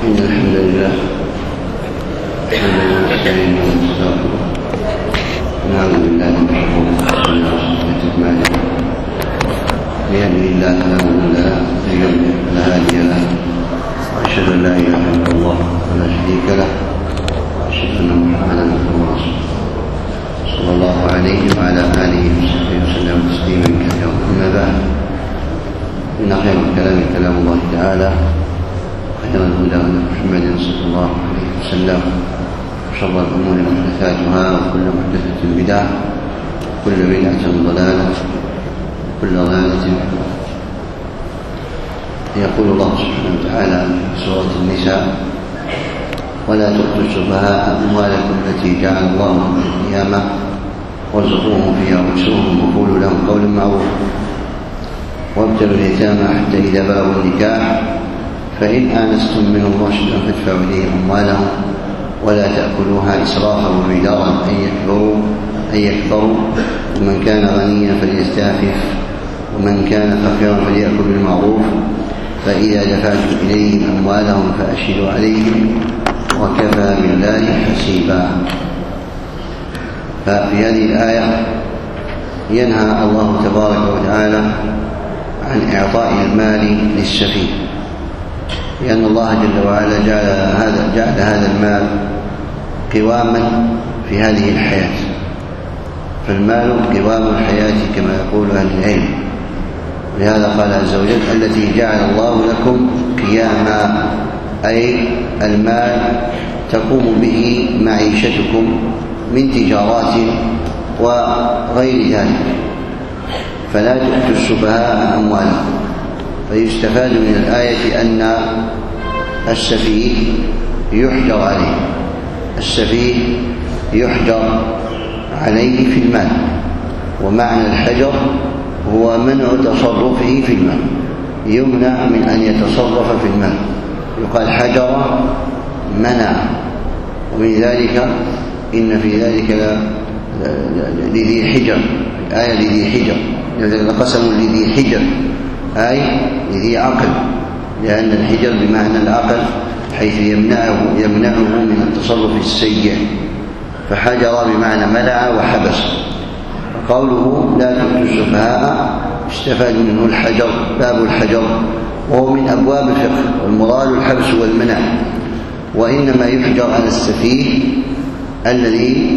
إن الحمد لله نحمده ونستعينه ونستغفره ونعوذ بالله من شرور أنفسنا وسيئات أعمالنا من يهده الله فلا مضل له ومن يضلل فلا هادي له وأشهد أن لا إله إلا الله ولا شريك له وأشهد أن محمدا عبده ورسوله صلى الله عليه وعلى آله وصحبه وسلم تسليما كثيرا. أما بعد إن خير الكلام كلام الله تعالى خير الهدى هدى محمد صلى الله عليه وسلم وشر الأمور محدثاتها وكل محدثة بدعة وكل بدعة ضلالة وكل ضلالة في النار. يقول الله سبحانه وتعالى في سورة النساء: ولا تؤتوا السفهاء أموالكم التي جعل الله لكم قياما وارزقوهم فيها واكسوهم وقولوا لهم قولا معروفا وابتلوا اليتامى حتى إذا بلغوا النكاح فإن آنستم منهم رشدا فادفعوا إليهم أموالهم ولا تأكلوها إسرافا وبدارا أن يكبروا ومن كان غنيا فليستعفف ومن كان فقيرا فليأكل بالمعروف فإذا دفعتم إليهم أموالهم فأشهدوا عليهم وكفى بالله حسيبا. ففي هذه الآية ينهى الله تبارك وتعالى عن إعطاء المال للسفيه، لأن الله جل وعلا جعل هذا المال قواما في هذه الحياة، فالمال قوام الحياة كما يقول أهل العلم. ولهذا قال عز وجل: التي جعل الله لكم قياما، أي المال تقوم به معيشتكم من تجارات وغير ذلك. فلا تؤتوا السفهاء أموالكم. فيستفاد من الآية أن السفيه يحجر عليه، السفيه يحجر عليه في المال، ومعنى الحجر هو منع تصرفه في المال، يمنع من أن يتصرف في المال، يقال حجر منع. ومن ذلك إن في ذلك لذي حجر، الآية لذي حجر، قسم لذي حجر أي لذي عقل، لأن الحجر بمعنى العقل حيث يمنعه من التصرف السيء، فحجر بمعنى منع وحبس. قوله لا تؤتوا السفهاء استفاد منه الحجر، باب الحجر، وهو من أبواب الفقه، والمراد الحبس والمنع. وإنما يحجر على السفيه الذي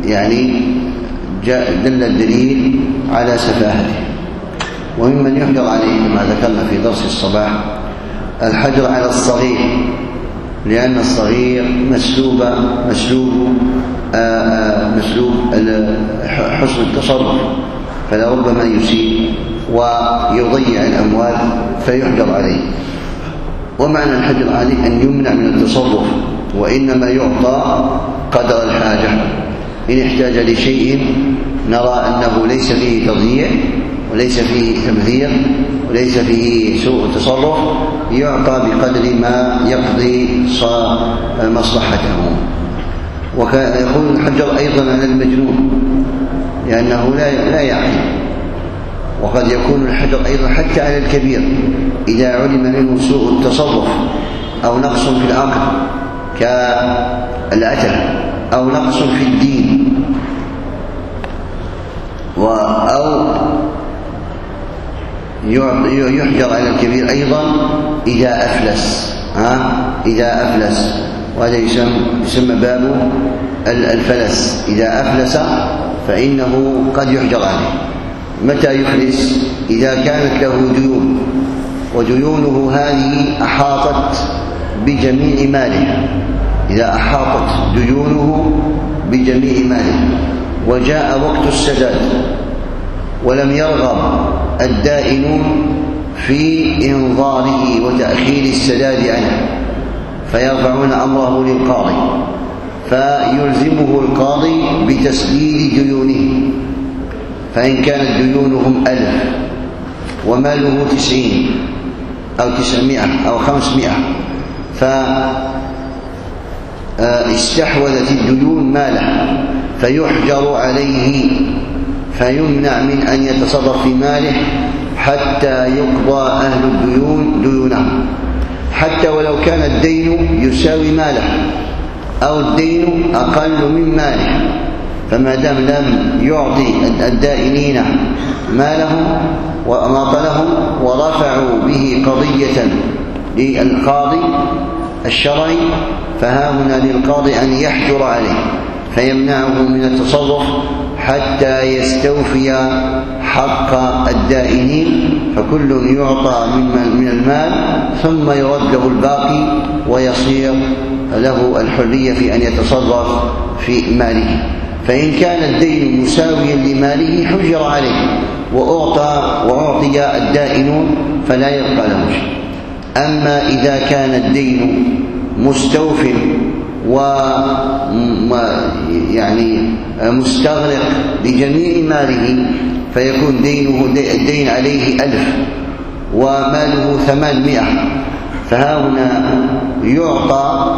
دل الدليل على سفاهته. وممن يحجر عليه كما ذكرنا في درس الصباح الحجر على الصغير، لأن الصغير مسلوب حسن التصرف، فلربما يسيء ويضيع الأموال فيحجر عليه. ومعنى الحجر عليه أن يمنع من التصرف، وإنما يعطى قدر الحاجة. إن احتاج لشيء نرى أنه ليس فيه تضييع وليس فيه تبذير وليس فيه سوء تصرف، يعطى بقدر ما يقضي مصلحته. ويكون الحجر أيضا على المجنون لأنه لا يعقل، وقد يكون الحجر أيضا حتى على الكبير إذا علم منه سوء التصرف أو نقص في العقل كالعتل أو نقص في الدين، أو يحجر على الكبير أيضا إذا أفلس، وهذا يسمى باب الفلس. إذا أفلس فإنه قد يحجر عليه. متى يفلس؟ إذا كانت له ديون، وديونه هذه أحاطت بجميع ماله، إذا أحاطت ديونه بجميع ماله وجاء وقت السداد ولم يرغب الدائن في إنظاره وتأخير السداد عنه، فيرفعون أمره للقاضي، فيلزمه القاضي بتسديد ديونه. فإن كانت ديونهم 1000 وماله 90 أو 900 أو 500، فاستحوذت الديون ماله فيحجر عليه، فيمنع من أن يتصرف في ماله حتى يقضى أهل الديون ديونهم. حتى ولو كان الدين يساوي ماله أو الدين أقل من ماله، فما دام لم يعطي الدائنين مالهم وأماطلهم ورفعوا به قضية للقاضي الشرعي، فها هنا للقاضي أن يحجر عليه فيمنعه من التصرف حتى يستوفي حق الدائنين، فكل يعطى من المال ثم يرد له الباقي ويصير له الحرية في أن يتصرف في ماله. فإن كان الدين مساويا لماله حجر عليه وأعطي الدائنون فلا يبقى له شيء. أما إذا كان الدين مستوف يعني مستغرق لجميع ماله، فيكون الدين عليه 1000 وماله 800، فها هنا يعطى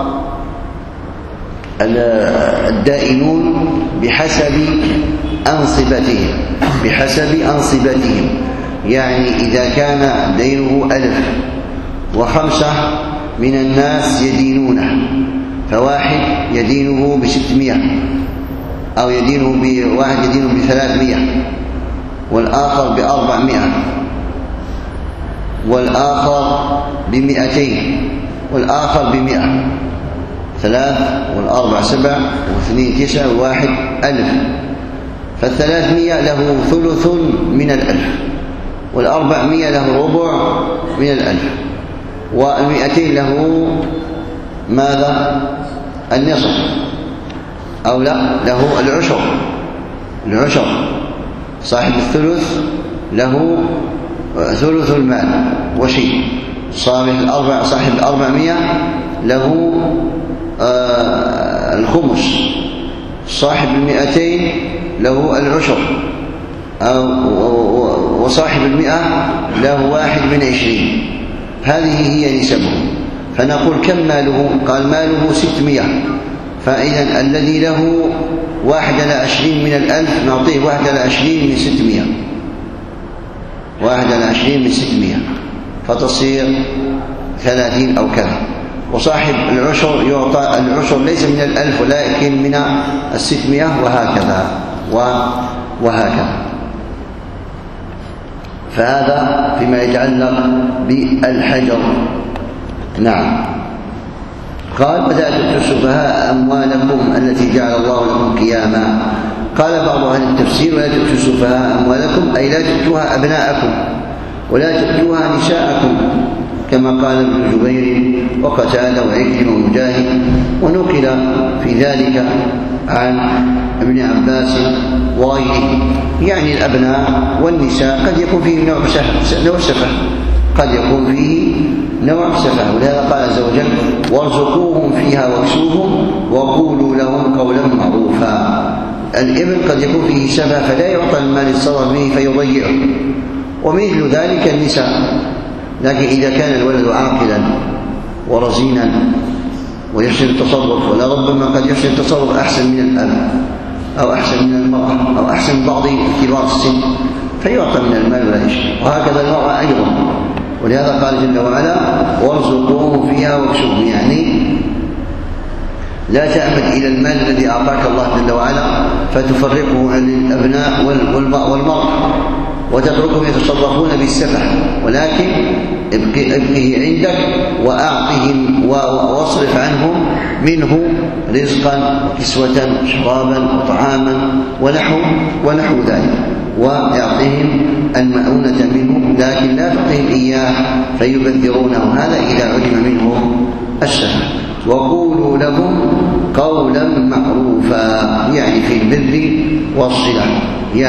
الدائنون بحسب أنصبتهم. يعني إذا كان دينه 1000 و5 من الناس يدينونه، فواحد يدينه ب600 أو واحد يدينه ب300 والآخر ب400 والآخر ب200 والآخر ب100، 3 و4 7 و2 9 و1 1000، فال300 له ثلث من 1000، وال400 له ربع من 1000، وال200 له ماذا؟ النصف أو لا، له العشر. صاحب الثلث له ثلث المال وشيء، صاحب 400 له الخمس، صاحب 200 له العشر، وصاحب 100 له 1/20. هذه هي نسبه. فنقول كم ماله؟ قال ماله 600، فإذا الذي له 21 من 1000 نعطيه 21 من 600، 21 من 600 فتصير 30 أو كذا. وصاحب العشر يعطى العشر ليس من 1000 ولكن من 600، وهكذا. فهذا فيما يتعلق بالحجر. نعم. قال ولا تؤتوا السفهاء أموالكم التي جعل الله لكم قياما. قال بعض أهل التفسير ولا تؤتوا السفهاء أموالكم أي لا تؤتوها أبناءكم ولا تؤتوها نساءكم، كما قال ابن جبير وقتادة وعكرمة ومجاهد. ونقل في ذلك عن ابن عباس وغيره. يعني الأبناء والنساء قد يكون فيه نوع سفه، قد يكون فيه نوع سفه، ولهذا قال عز وجل وارزقوهم فيها واكسوهم وقولوا لهم قولا معروفا. الابن قد يكون فيه سفه فلا يعطى المال يتصرف به فيضيعه، ومثل ذلك النساء. لكن إذا كان الولد عاقلا ورزينا ويحسن التصرف، ولربما قد يحسن التصرف أحسن من الأب أو أحسن من المرأة أو أحسن بعض كبار السن، فيعطى من المال ولا يشكي. وهكذا المرأة أيضا. ولهذا قال جل وعلا وارزقوهم فيها واكسوهم، يعني لا تأمل إلى المال الذي أعطاك الله جل وعلا فتفرقه عن الأبناء والمرأة وتتركهم يتصرفون بالسفه، ولكن ابقه عندك وأعطهم واصرف عنهم منه رزقا وكسوة شرابا وطعاما ونحو ذلك، ويعطيهم المؤونة منه، لكن لا تعطيهم إياه فيبذرونه. هذا إذا علم منهم السفه. وقولوا لهم قولا معروفا، يعني في البر والصلة،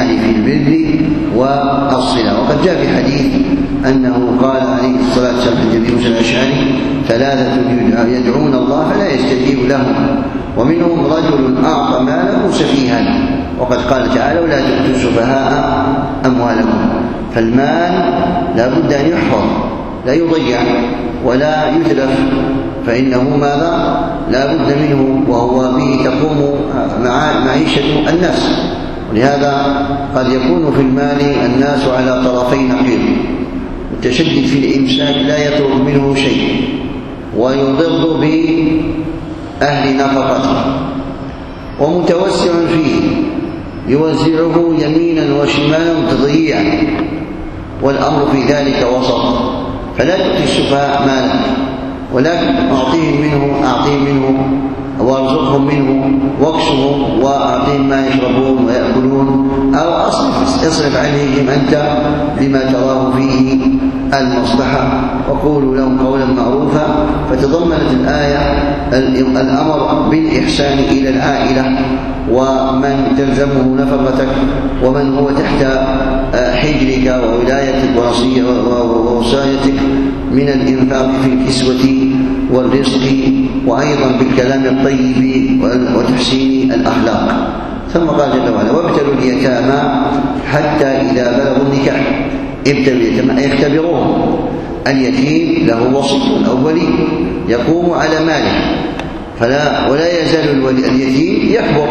وقد جاء في حديث أنه قال عليه الصلاة والسلام عند أبي موسى الأشعري 3 يدعون الله فلا يستجيب لهم، ومنهم رجل أعطى ماله سفيها. وقد قال تعالى ولا تؤتوا السفهاء أموالكم. فالمال لا بد أن يحفظ، لا يضيع ولا يتلف، فإنه ماذا؟ لا بد منه، وهو به تقوم معيشة الناس. ولهذا قد يكون في المال الناس على طرفي نقيض، التشدد في الإمساك لا يطلب منه شيء، ويضر بأهل نفقته، ومتوسع فيه يوزعه يمينا وشمالا تضييعا، والأمر في ذلك وسط. فلا تؤتي السفهاء مالك، ولكن أعطيهم منه وارزقهم منه واكسهم وأعطيهم ما يشربون ويأكلون، أو اصرف عليهم أنت بما تراه فيه المصلحة، وقولوا لهم قولا معروفا. فتضمنت الآية الأمر بالإحسان إلى العائلة ومن تلزمه نفقتك ومن هو تحت حجرك وولايتك ووصايتك من الإنفاق في الكسوة والرزق، وأيضا بالكلام الطيب وتحسين الأخلاق. ثم قال جل وعلا: وابتلوا اليتامى حتى إذا بلغوا النكاح. ابتلوا اليتامى يختبروهم. اليتيم له وصي أو ولي يقوم على ماله، ولا يزال اليتيم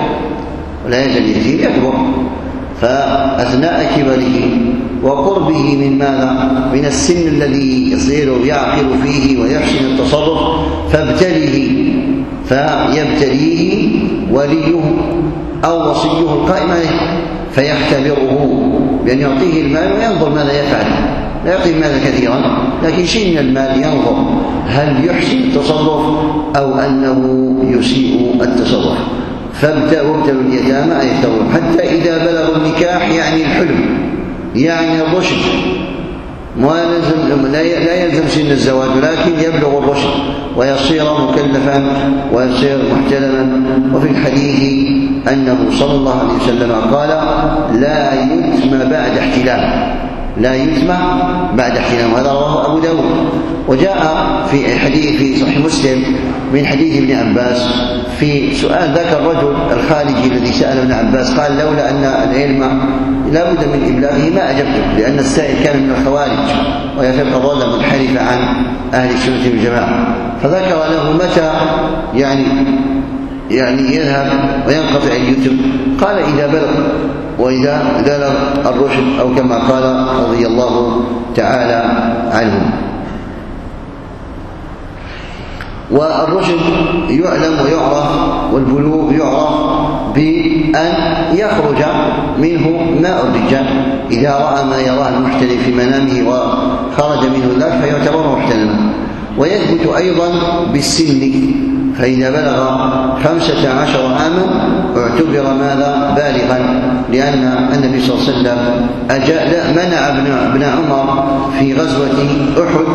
يكبر، فأثناء كبره وقربه من ماذا؟ من السن الذي يصير يعقل فيه ويحسن التصرف، فيبتليه وليه أو وصيه القائم عليه، فيختبره بأن يعطيه المال وينظر ماذا يفعل. لا يعطيه المال كثيرا، لكن شيء من المال ينظر هل يحسن التصرف أو أنه يسيء التصرف. وابتلوا اليتامى حتى إذا بلغوا النكاح، يعني الحلم، يعني الرشد. لا يلزم سن الزواج، ولكن يبلغ الرشد ويصير مكلفا ويصير محتلما. وفي الحديث أنه صلى الله عليه وسلم قال: لا يتم بعد احتلام. وهذا رواه أبو داود. وجاء في حديث في صحيح مسلم من حديث ابن عباس في سؤال ذاك الرجل الخارجي الذي سأل ابن عباس، قال: لولا أن العلم لا بد من إبلاغه ما أجبته، لأن السائل كان من الخوارج وهي فرقة ضالة منحرفة عن أهل السنة والجماعة. فذكر له متى يعني يذهب وينقطع اليتم. قال: إذا بلغ، وإذا بلغ الرشد، أو كما قال رضي الله تعالى عنه. والرشد يعلم ويعرف، والبلوغ يعرف بأن يخرج منه ماء الرجال. إذا رأى ما يراه المحتلم في منامه وخرج منه ذلك فيعتبر محتلما. ويثبت أيضا بالسن، فإذا بلغ 15 عاما اعتبر ماذا؟ بالغا، لأن النبي صلى الله عليه وسلم منع ابن عمر في غزوة أحد،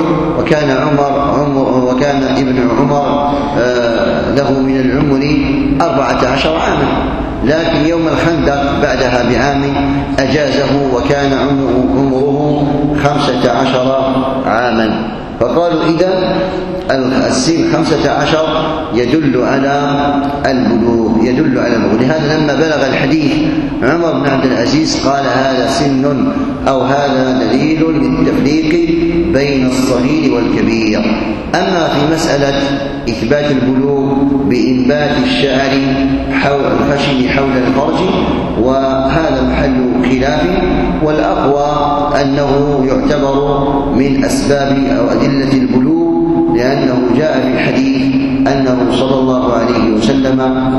وكان ابن عمر له من العمر 14 عاما، لكن يوم الخندق بعدها بعام أجازه وكان عمره 15 عاما. فقالوا إذا السن 15 يدل على البلوغ. لهذا لما بلغ الحديث عمر بن عبد العزيز قال: هذا سن، أو هذا دليل للتفريق بين الصغير والكبير. أما في مسألة إثبات البلوغ بإنبات الشعر الخشن حول الفرج، وهذا محل خلاف، والأقوى أنه يعتبر من أسباب أو أدلة البلوغ، لأنه جاء في الحديث أنه صلى الله عليه وسلم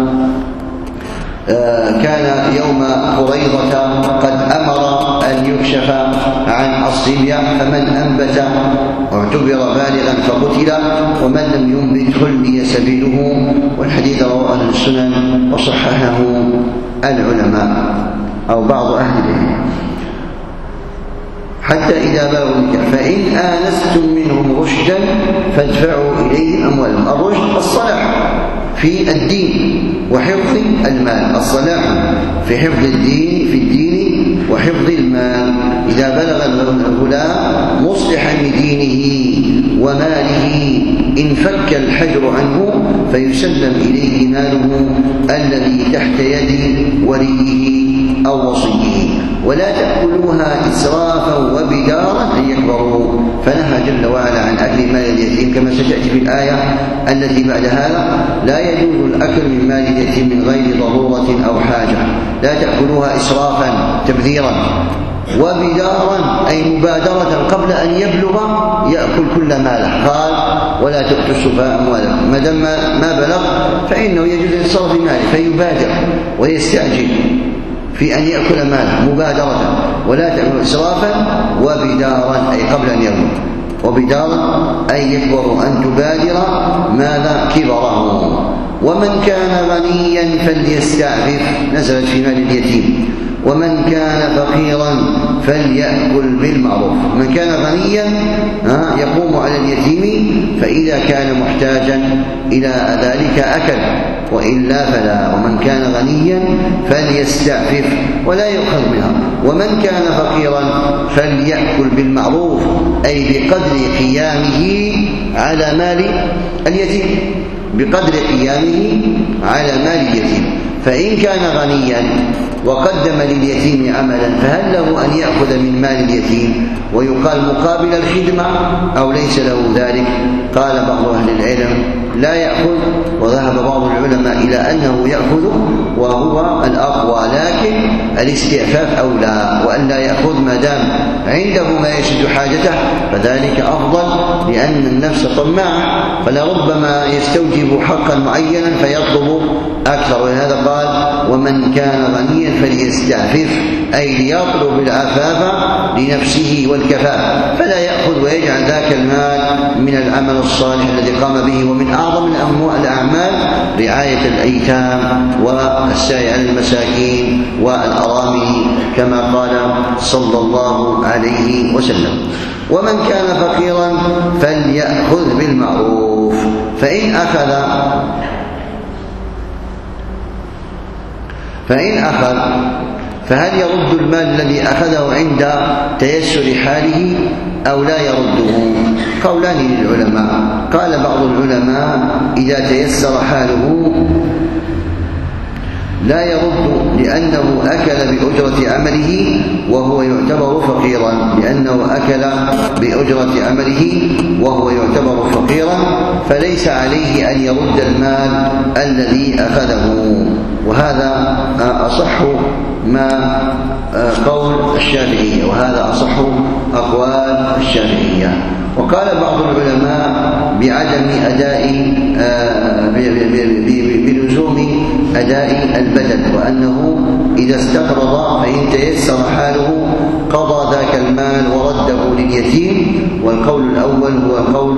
كان يوم قريظة قد أمر أن يكشف عن الصبية، فمن أنبت اعتبر بالغا فقتل، ومن لم ينبت خلي سبيله. والحديث رواه أهل السنن وصححه العلماء أو بعض أهل العلم. حتى إذا بلغوا النكاح فإن آنستم منهم رشدا فادفعوا إليهم أموالهم. الرشد الصلاح في الدين وحفظ المال، الصلاح في حفظ الدين وحفظ المال. إذا بلغ الغلام مصلحا لدينه وماله انفك الحجر عنه فيسلم إليه ماله الذي تحت يد وليه أو وصيه. ولا تأكلوها إسرافا وبدارا أن يكبروا. فنهى جل وعلا عن أكل مال اليتيم كما ستأتي في الآية التي بعد هذا: لا يجوز الأكل من مال اليتيم من غير ضرورة أو حاجة. لا تأكلوها إسرافا تبذيرا، وبدارا أي مبادرة قبل أن يبلغ يأكل كل ماله. قال: ولا تؤتوا السفهاء أموالكم. ما دام ما بلغ فإنه يجوز الإنصاف في ماله، فيبادر ويستعجل في أن يأكل ماله مبادرة، ولا تعمل إسرافا وبدارا، أي قبل أن يبلغ، وبدارا أي يكبر، أن تبادر ماذا؟ كبره. ومن كان غنيا فليستعفف، نزلت في مال اليتيم. ومن كان فقيرا فليأكل بالمعروف. من كان غنيا يقوم على اليتيم، فإذا كان محتاجا إلى ذلك أكل، وإلا فلا. ومن كان غنيا فليستعفف ولا يؤخذ منها. ومن كان فقيرا فليأكل بالمعروف، أي بقدر قيامه على مال اليتيم، بقدر قيامه على مال اليتيم. فإن كان غنيا وقدم لليتيم عملا فهل له أن يأخذ من مال اليتيم ويقال مقابل الخدمة أو ليس له ذلك؟ قال بعض أهل العلم لا يأخذ، وذهب بعض العلماء إلى أنه يأخذ وهو الأقوى، لكن الاستعفاف أولى، وأن لا يأخذ ما دام عنده ما يسد حاجته فذلك أفضل، لأن النفس طماعة، فلربما يستوجب حقا معينا فيطلب أكثر. ولهذا قال ومن كان غنيا فليستعفف، أي ليطلب العفاف لنفسه والكفاف، فلا يأخذ ويجعل ذاك المال من العمل الصالح الذي قام به. ومن أعظم الأعمال رعاية الأيتام والسعي على المساكين والأرامل، كما قال صلى الله عليه وسلم. ومن كان فقيرا فليأخذ بالمعروف، فإن أخذ فهل يرد المال الذي أخذه عند تيسر حاله أو لا يرده؟ قولان للعلماء. قال بعض العلماء إذا تيسر حاله لا يرد، لأنه أكل بأجرة عمله وهو يعتبر فقيرا، فليس عليه أن يرد المال الذي أخذه. وهذا أصح ما قول الشافعية، وهذا أصح أقوال الشافعية. وقال بعض العلماء بعدم بلزوم أداء البدل، وأنه إذا استقرض فإن تيسر حاله قضى ذاك المال ورده لليتيم. والقول الأول هو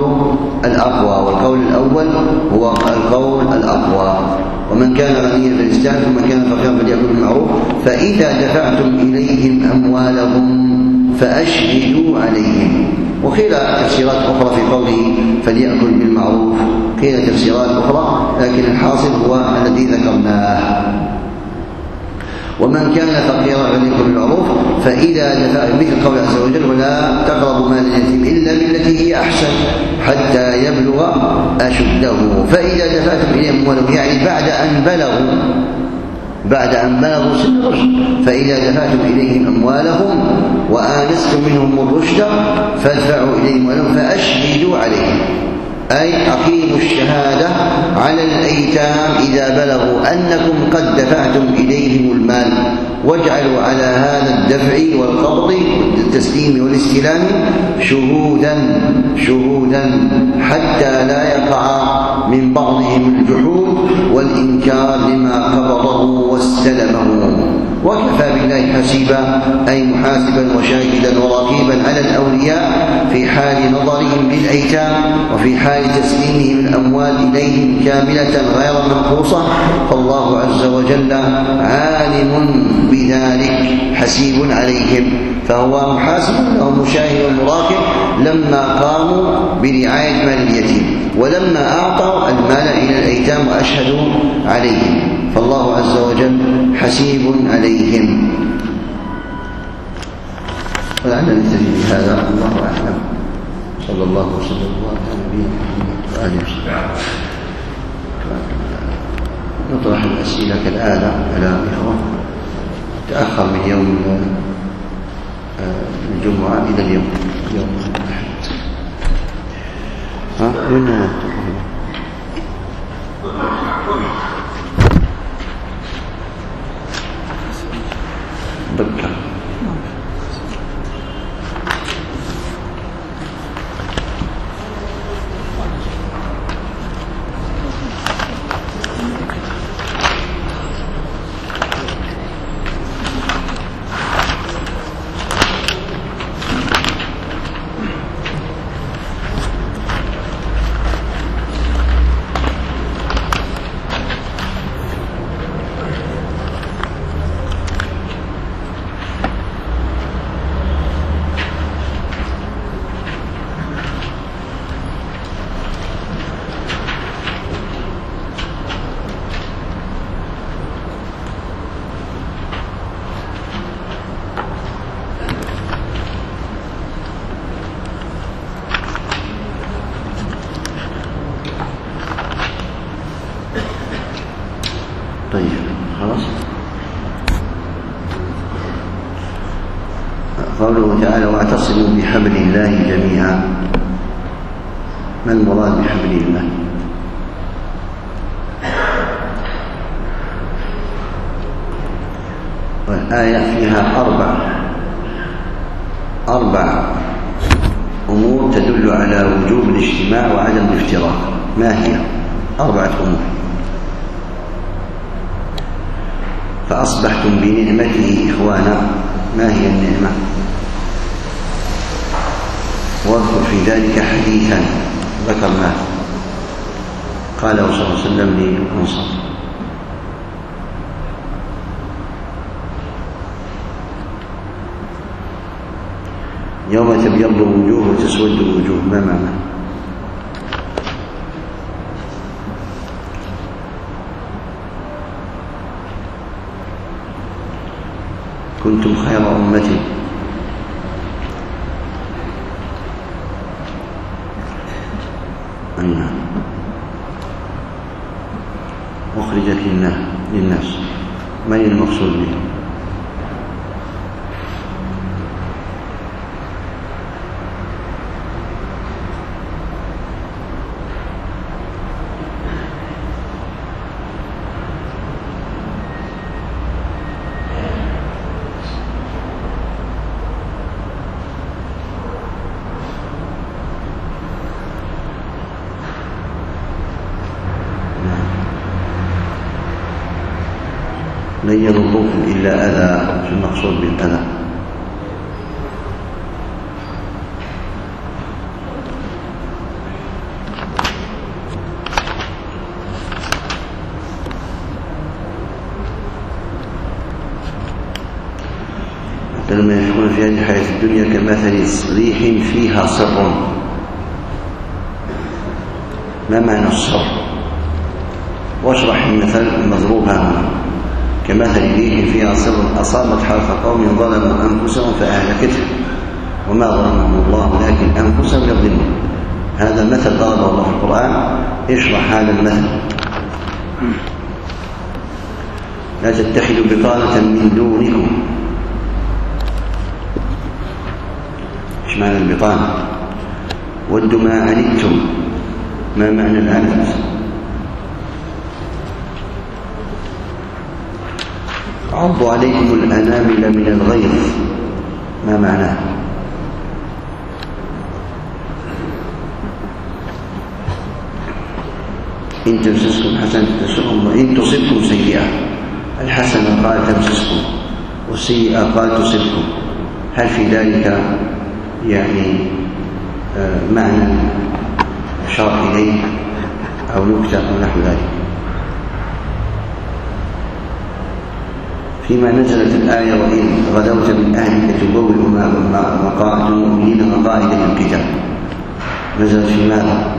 القول الأقوى. ومن كان غنيا فليستعفف، ومن كان فقيرا فليأكل بالمعروف. فإذا دفعتم إليهم أموالهم فأشهدوا عليهم. وقيل تفسيرات أخرى في قوله فليأكل بالمعروف، قيل تفسيرات أخرى، لكن الحاصل هو الذي ذكرناه. ومن كان فقيرا فليأكل بالمعروف. فإذا دفع، مثل قول عز وجل ولا تقربوا مال اليتيم إلا بالتي هي أحسن حتى يبلغ أشده. فإذا دفعتم إليهم أموالهم، يعني بعد أن بلغوا سن الرشد. فإذا دفعتم إليهم أموالهم وآنستم منهم الرشد فادفعوا إليهم أموالهم فأشهدوا عليهم، أي أقيموا الشهادة على الأيتام إذا بلغوا أنكم قد دفعتم إليهم المال، واجعلوا على هذا الدفع والقبض والتسليم والاستلام شهودا حتى لا يقع من بعضهم الجحود والإنكار لما قبضه واستلمه. وكفى بالله حسيبا، أي محاسبا وشاهدا ورقيبا على الأولياء في حال نظرهم للأيتام وفي حال تسليمهم الأموال إليهم كاملة غير منقوصة. فالله عز وجل عالم بذلك حسيب عليهم، فهو محاسب لهم مشاهد ومراقب لما قاموا برعاية مال اليتيم، ولما أعطوا المال إلى الأيتام وأشهدوا عليهم، فالله عز وجل حسيب عليهم. ولعلنا نكتفي بهذا، الله أعلم. صلى الله وسلم على نبينا محمد وآله وصحبه. نطرح الأسئلة كالعادة على الإخوة. تأخر من يوم الجمعة إلى اليوم الأحد. وين بكر قوله تعالى واعتصموا بحبل الله جميعا. ما المراد بحبل الله؟ والآية فيها أربع أمور تدل على وجوب الاجتماع وعدم الافتراق. ما هي؟ 4 أمور. فأصبحتم بنعمته إخوانا. ما هي النعمة؟ واذكر في ذلك حديثا ذكرناه قاله صلى الله عليه وسلم للأنصار. يوم تبيض وجوه وتسود وجوه. ما معنى؟ كنتم خير أمة أخرجت للناس. من المقصود به؟ لن يضركم إلا أذى. شو المقصود بالأذى؟ لما يكون في هذه الحياة الدنيا كمثل ريح فيها صر. ما معنى الصر؟ واشرح المثل المضروب هنا. كمثل ريح فيها صر أصابت حرث قوم ظلموا أنفسهم فأهلكتهم وما ظلمهم الله لكن أنفسهم يظلمون. هذا مثل ضربه الله في القرآن. اشرح هذا المثل. لا تتخذوا بطانة من دونكم. ايش معنى البطانة؟ ودوا ما عنتم. ما معنى العنت؟ عضوا عليكم الأنامل من الغيظ. ما معناه؟ إن تمسسكم حسنة تسؤهم وإن تصبكم سيئة. الحسنة قال تمسسكم والسيئة قال تصبكم. هل في ذلك يعني معنى أشار إليه أو نكتة أو نحو ذلك؟ فيما نزلت الآية وإن غدوت من أهلك تبوئ مقاعد المؤمنين مقاعد للقتال. نزلت في ماذا؟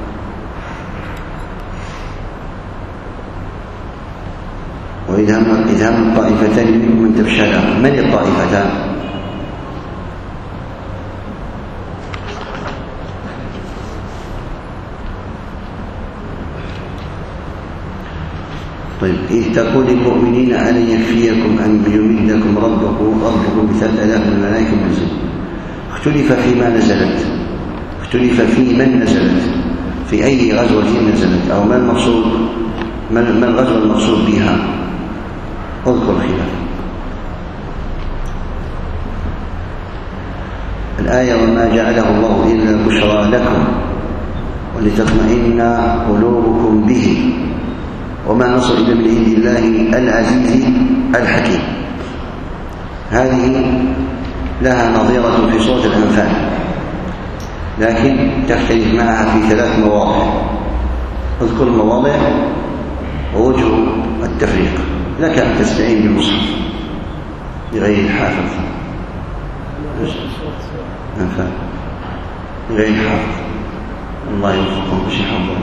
وإذا هم الطائفتان منكم من تفشلا. من الطائفتان؟ طيب إذ تقول للمؤمنين ألن يكفيكم أن يمدكم ربكم ب3000 من الملائكة منزل. اختلف فيما نزلت. اختلف في من نزلت. في أي غزوة نزلت أو ما المقصود؟ ما الغزوة المقصود بها؟ اذكر الخلاف. الآية وما جعله الله إلا بشرى لكم ولتطمئن قلوبكم به وما نصر إلا من عند الله العزيز الحكيم. هذه لها نظيرة في سورة الأنفال لكن تختلف معها في 3 مواضع. اذكر المواضع ووجه التفريق. لك أن تستعين بالمصحف بغير الحافظ. أنفال بغير الحافظ. الله يوفقكم بشي حفظه.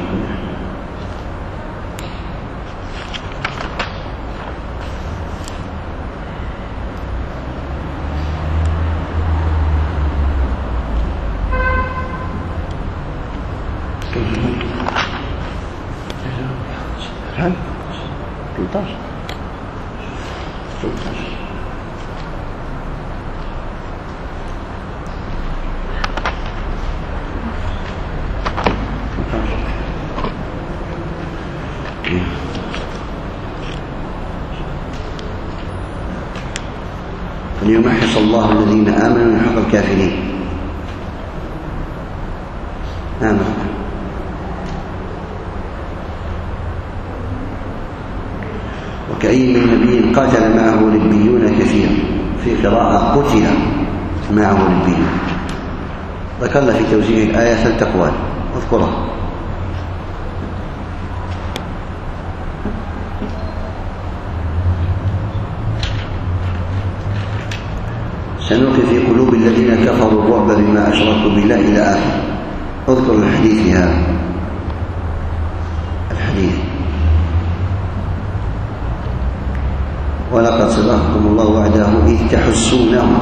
ليمحص الله الذين آمنوا ويمحق الكافرين. وكأي من نبي قاتل معه ربيون كثير، في قراءة قتل معه ربيون. ذكرنا في توجيه الآية 3 أقوال اذكرها. سنلقي في قلوب الذين كفروا الرعب بما أشركوا بالله إلى آخر. اذكر الحديث هذا الحديث: ولقد صدقكم الله وعده إذ تحسونهم.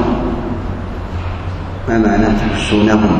ما معنى تحسونهم؟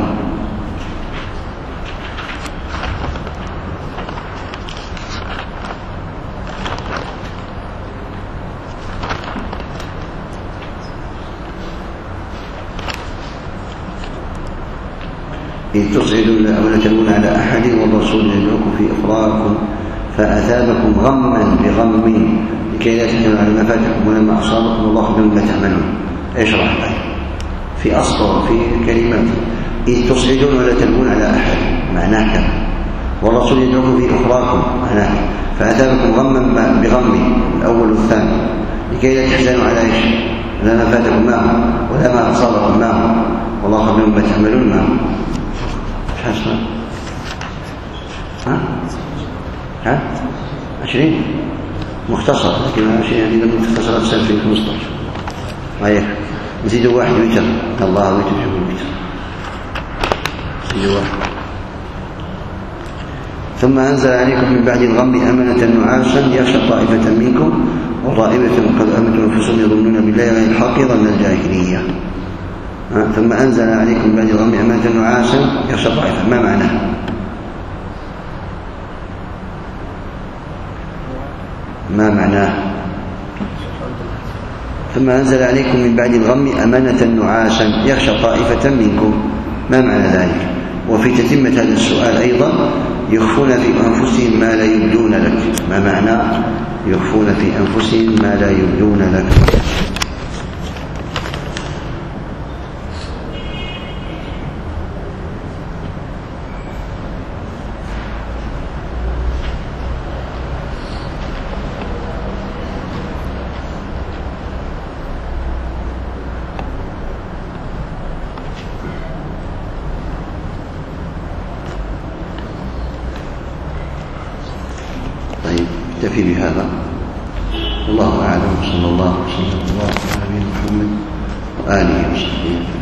إذ تصعدون ولا تلوون على أحد والرسول يدعوكم في إخراجكم فأثابكم غما بغم لكي لا تحزنوا على ما فاتكم ولا ما أصابكم والله خبير بما تعملون. اشرح الآية في أسطر في كلمات. إذ تصعدون ولا تلوون على أحد معناه كذا، والرسول يدعوكم في إخراجكم معناه فأثابكم غما بغم الأول والثاني لكي لا تحزنوا على إيش؟ ولا ما فاتكم معه ولا ما أصابكم معه والله خبير بما تعملون معه. حسنا 20 مختصر، لكن 20 يعني لم مختصرات سنة في 15 ما يكفي. نزيد واحد ويتر الله ويتر الوتر. نزيد واحد. ثم أنزل عليكم من بعد الغم أمنة نعاسا يغشى طائفة منكم وطائفة قد أمنوا أنفسهم يظنون بالله غير الحق ظن الجاهلية. ثم أنزل عليكم من بعد الغم أمنة نعاسا يغشى طائفة. ما معناه؟ ما معناه؟ ثم أنزل عليكم من بعد الغم أمنة نعاسا يغشى طائفة منكم. ما معنى ذلك؟ وفي تتمة هذا السؤال أيضا: يخفون في أنفسهم ما لا يبدون لك. ما معنى يخفون في أنفسهم ما لا يبدون لك؟ نكتفي بهذا، والله أعلم. صلى الله وسلم على نبينا محمد وآله وصحبه.